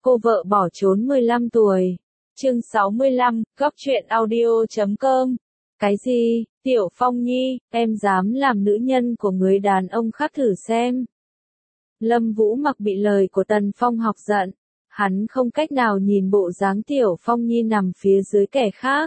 Cô vợ bỏ trốn 15 tuổi. Chương 65, Góc truyện audio.com. Cái gì, Tiểu Phong Nhi, em dám làm nữ nhân của người đàn ông khác thử xem. Lâm Vũ Mặc bị lời của Tần Phong học giận. Hắn không cách nào nhìn bộ dáng Tiểu Phong Nhi nằm phía dưới kẻ khác.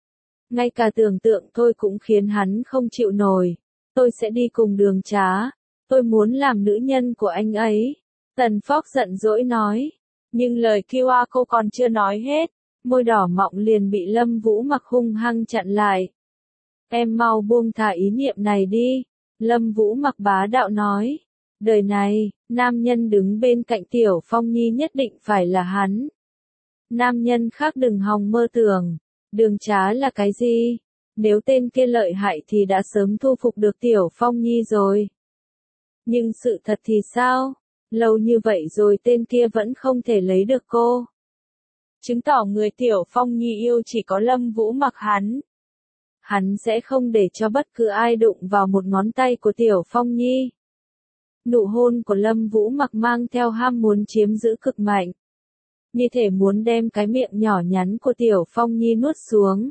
Ngay cả tưởng tượng thôi cũng khiến hắn không chịu nổi. Tôi sẽ đi cùng Đường Trá. Tôi muốn làm nữ nhân của anh ấy. Tần Phóc giận dỗi nói. Nhưng lời QR cô còn chưa nói hết. Môi đỏ mọng liền bị Lâm Vũ Mặc hung hăng chặn lại. Em mau buông thả ý niệm này đi. Lâm Vũ Mặc bá đạo nói. Đời này, nam nhân đứng bên cạnh Tiểu Phong Nhi nhất định phải là hắn. Nam nhân khác đừng hòng mơ tưởng. Đường Trá là cái gì? Nếu tên kia lợi hại thì đã sớm thu phục được Tiểu Phong Nhi rồi. Nhưng sự thật thì sao? Lâu như vậy rồi tên kia vẫn không thể lấy được cô. Chứng tỏ người Tiểu Phong Nhi yêu chỉ có Lâm Vũ Mặc hắn. Hắn sẽ không để cho bất cứ ai đụng vào một ngón tay của Tiểu Phong Nhi. Nụ hôn của Lâm Vũ Mặc mang theo ham muốn chiếm giữ cực mạnh. Như thể muốn đem cái miệng nhỏ nhắn của Tiểu Phong Nhi nuốt xuống.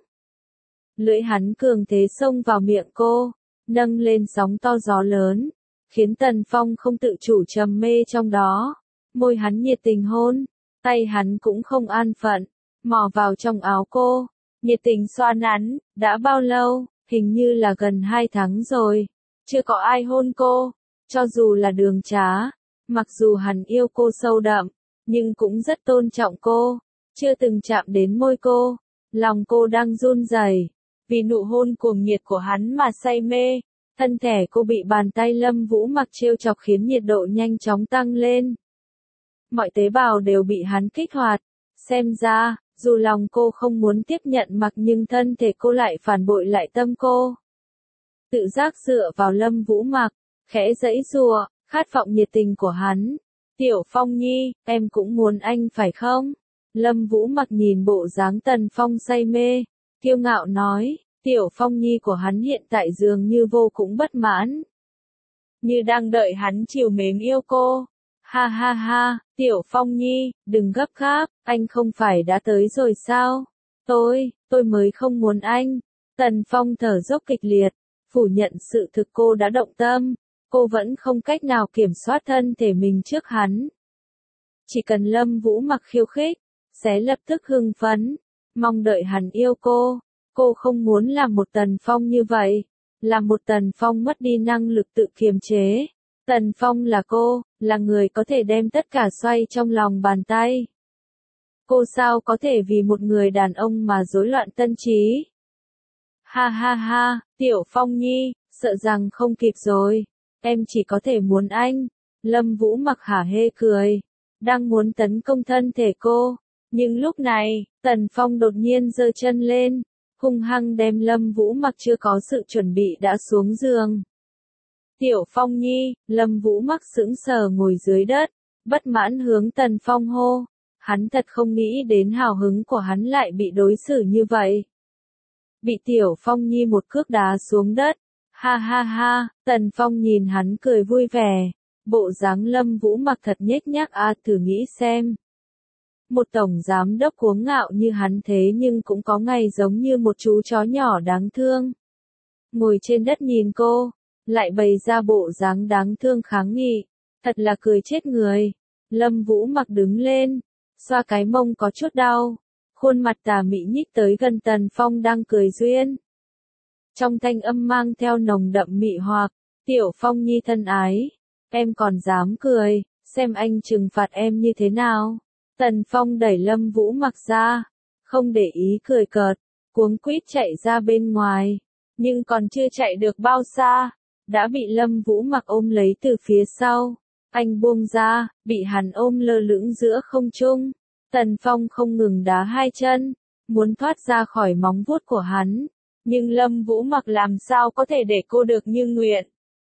Lưỡi hắn cường thế xông vào miệng cô, nâng lên sóng to gió lớn, khiến Tần Phong không tự chủ trầm mê trong đó. Môi hắn nhiệt tình hôn, tay hắn cũng không an phận, mò vào trong áo cô, nhiệt tình xoa nắn. Đã bao lâu? Hình như là gần 2 tháng rồi, chưa có ai hôn cô. Cho dù là Đường Trá, mặc dù hắn yêu cô sâu đậm, nhưng cũng rất tôn trọng cô, chưa từng chạm đến môi cô. Lòng cô đang run rẩy, vì nụ hôn cuồng nhiệt của hắn mà say mê. Thân thể cô bị bàn tay Lâm Vũ Mặc trêu chọc khiến nhiệt độ nhanh chóng tăng lên. Mọi tế bào đều bị hắn kích hoạt. Xem ra, dù lòng cô không muốn tiếp nhận mặc nhưng thân thể cô lại phản bội lại tâm cô. Tự giác dựa vào Lâm Vũ Mặc, khẽ giãy giụa, khát vọng nhiệt tình của hắn. Tiểu Phong Nhi, em cũng muốn anh phải không? Lâm Vũ Mặc nhìn bộ dáng Tần Phong say mê, kiêu ngạo nói. Tiểu Phong Nhi của hắn hiện tại dường như vô cùng bất mãn. Như đang đợi hắn chiều mến yêu cô. Ha ha ha, Tiểu Phong Nhi, đừng gấp gáp, anh không phải đã tới rồi sao? Tôi mới không muốn anh. Tần Phong thở dốc kịch liệt, phủ nhận sự thực cô đã động tâm. Cô vẫn không cách nào kiểm soát thân thể mình trước hắn. Chỉ cần Lâm Vũ Mặc khiêu khích, sẽ lập tức hưng phấn, mong đợi hắn yêu cô. Cô không muốn làm một Tần Phong như vậy, là một Tần Phong mất đi năng lực tự kiềm chế. Tần Phong là cô, là người có thể đem tất cả xoay trong lòng bàn tay. Cô sao có thể vì một người đàn ông mà rối loạn tâm trí? Ha ha ha, Tiểu Phong Nhi, sợ rằng không kịp rồi, em chỉ có thể muốn anh. Lâm Vũ Mặc hả hê cười, đang muốn tấn công thân thể cô, nhưng lúc này, Tần Phong đột nhiên giơ chân lên, hung hăng đem Lâm Vũ Mặc chưa có sự chuẩn bị đã xuống giường. Tiểu Phong Nhi, Lâm Vũ Mặc sững sờ ngồi dưới đất, bất mãn hướng Tần Phong hô. Hắn thật không nghĩ đến hào hứng của hắn lại bị đối xử như vậy. Bị Tiểu Phong Nhi một cước đá xuống đất. Ha ha ha, Tần Phong nhìn hắn cười vui vẻ. Bộ dáng Lâm Vũ Mặc thật nhếch nhác thử nghĩ xem. Một tổng giám đốc cuống ngạo như hắn thế nhưng cũng có ngày giống như một chú chó nhỏ đáng thương. Ngồi trên đất nhìn cô, lại bày ra bộ dáng đáng thương kháng nghị, thật là cười chết người. Lâm Vũ Mặc đứng lên, xoa cái mông có chút đau, khuôn mặt tà mị nhích tới gần Tần Phong đang cười duyên. Trong thanh âm mang theo nồng đậm mị hoặc, Tiểu Phong Nhi thân ái, em còn dám cười, xem anh trừng phạt em như thế nào. Tần Phong đẩy Lâm Vũ Mặc ra, không để ý cười cợt, cuống quýt chạy ra bên ngoài, nhưng còn chưa chạy được bao xa, đã bị Lâm Vũ Mặc ôm lấy từ phía sau. Anh buông ra, bị hắn ôm lơ lửng giữa không trung. Tần Phong không ngừng đá hai chân, muốn thoát ra khỏi móng vuốt của hắn, nhưng Lâm Vũ Mặc làm sao có thể để cô được như nguyện.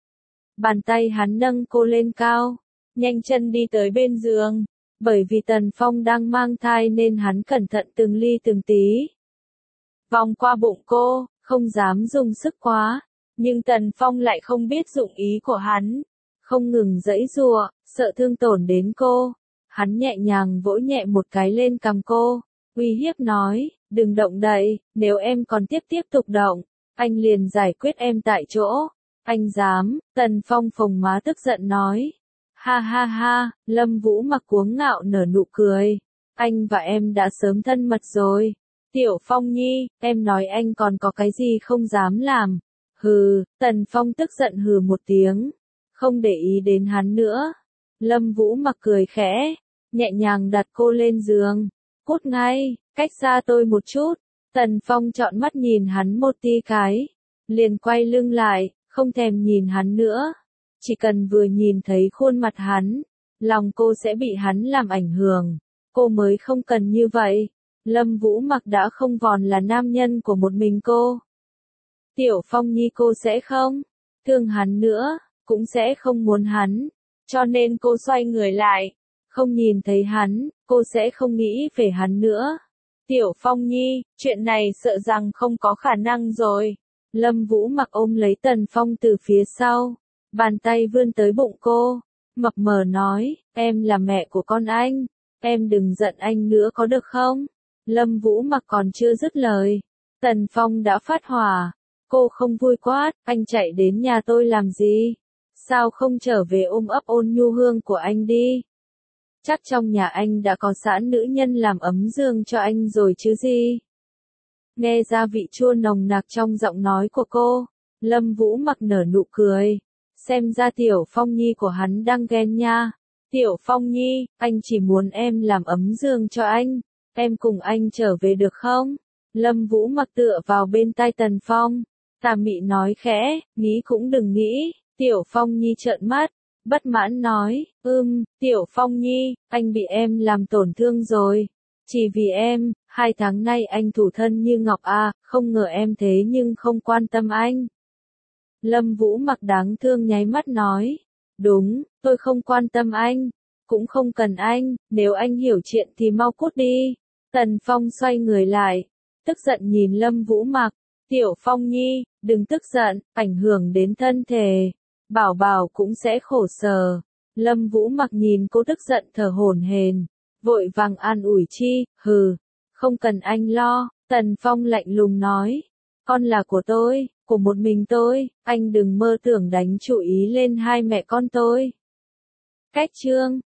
Bàn tay hắn nâng cô lên cao, nhanh chân đi tới bên giường. Bởi vì Tần Phong đang mang thai nên hắn cẩn thận từng ly từng tí. Vòng qua bụng cô, không dám dùng sức quá, nhưng Tần Phong lại không biết dụng ý của hắn. Không ngừng giãy giụa, sợ thương tổn đến cô. Hắn nhẹ nhàng vỗ nhẹ một cái lên cằm cô, uy hiếp nói, đừng động đậy, nếu em còn tiếp tục động, anh liền giải quyết em tại chỗ. Anh dám, Tần Phong phồng má tức giận nói. Ha ha ha, Lâm Vũ Mặc cuống ngạo nở nụ cười. Anh và em đã sớm thân mật rồi. Tiểu Phong Nhi, em nói anh còn có cái gì không dám làm. Hừ, Tần Phong tức giận hừ một tiếng, không để ý đến hắn nữa. Lâm Vũ Mặc cười khẽ, nhẹ nhàng đặt cô lên giường. Cút ngay, cách xa tôi một chút. Tần Phong trọn mắt nhìn hắn một cái, liền quay lưng lại, không thèm nhìn hắn nữa. Chỉ cần vừa nhìn thấy khuôn mặt hắn, lòng cô sẽ bị hắn làm ảnh hưởng. Cô mới không cần như vậy. Lâm Vũ Mặc đã không còn là nam nhân của một mình cô. Tiểu Phong Nhi cô sẽ không thương hắn nữa, cũng sẽ không muốn hắn. Cho nên cô xoay người lại, không nhìn thấy hắn, cô sẽ không nghĩ về hắn nữa. Tiểu Phong Nhi, chuyện này sợ rằng không có khả năng rồi. Lâm Vũ Mặc ôm lấy Tần Phong từ phía sau, bàn tay vươn tới bụng cô, mập mờ nói, em là mẹ của con anh, em đừng giận anh nữa có được không? Lâm Vũ Mặc còn chưa dứt lời, Tần Phong đã phát hỏa, cô không vui quát, anh chạy đến nhà tôi làm gì? Sao không trở về ôm ấp ôn nhu hương của anh đi? Chắc trong nhà anh đã có sẵn nữ nhân làm ấm giường cho anh rồi chứ gì? Nghe ra vị chua nồng nặc trong giọng nói của cô, Lâm Vũ Mặc nở nụ cười. Xem ra Tiểu Phong Nhi của hắn đang ghen nha. Tiểu Phong Nhi, anh chỉ muốn em làm ấm giường cho anh. Em cùng anh trở về được không? Lâm Vũ Mặc tựa vào bên tai Tần Phong. Tà mị nói khẽ, nghĩ cũng đừng nghĩ. Tiểu Phong Nhi trợn mắt, bất mãn nói, Tiểu Phong Nhi, anh bị em làm tổn thương rồi. Chỉ vì em, 2 tháng nay anh thủ thân như ngọc không ngờ em thế nhưng không quan tâm anh. Lâm Vũ Mặc đáng thương nháy mắt nói, đúng, tôi không quan tâm anh, cũng không cần anh, nếu anh hiểu chuyện thì mau cút đi. Tần Phong xoay người lại, tức giận nhìn Lâm Vũ Mặc, Tiểu Phong Nhi, đừng tức giận, ảnh hưởng đến thân thể, bảo bảo cũng sẽ khổ sở. Lâm Vũ Mặc nhìn cô tức giận thở hổn hển, vội vàng an ủi chi, không cần anh lo. Tần Phong lạnh lùng nói, con là của tôi, của một mình tôi, anh đừng mơ tưởng đánh chủ ý lên hai mẹ con tôi. Cách chương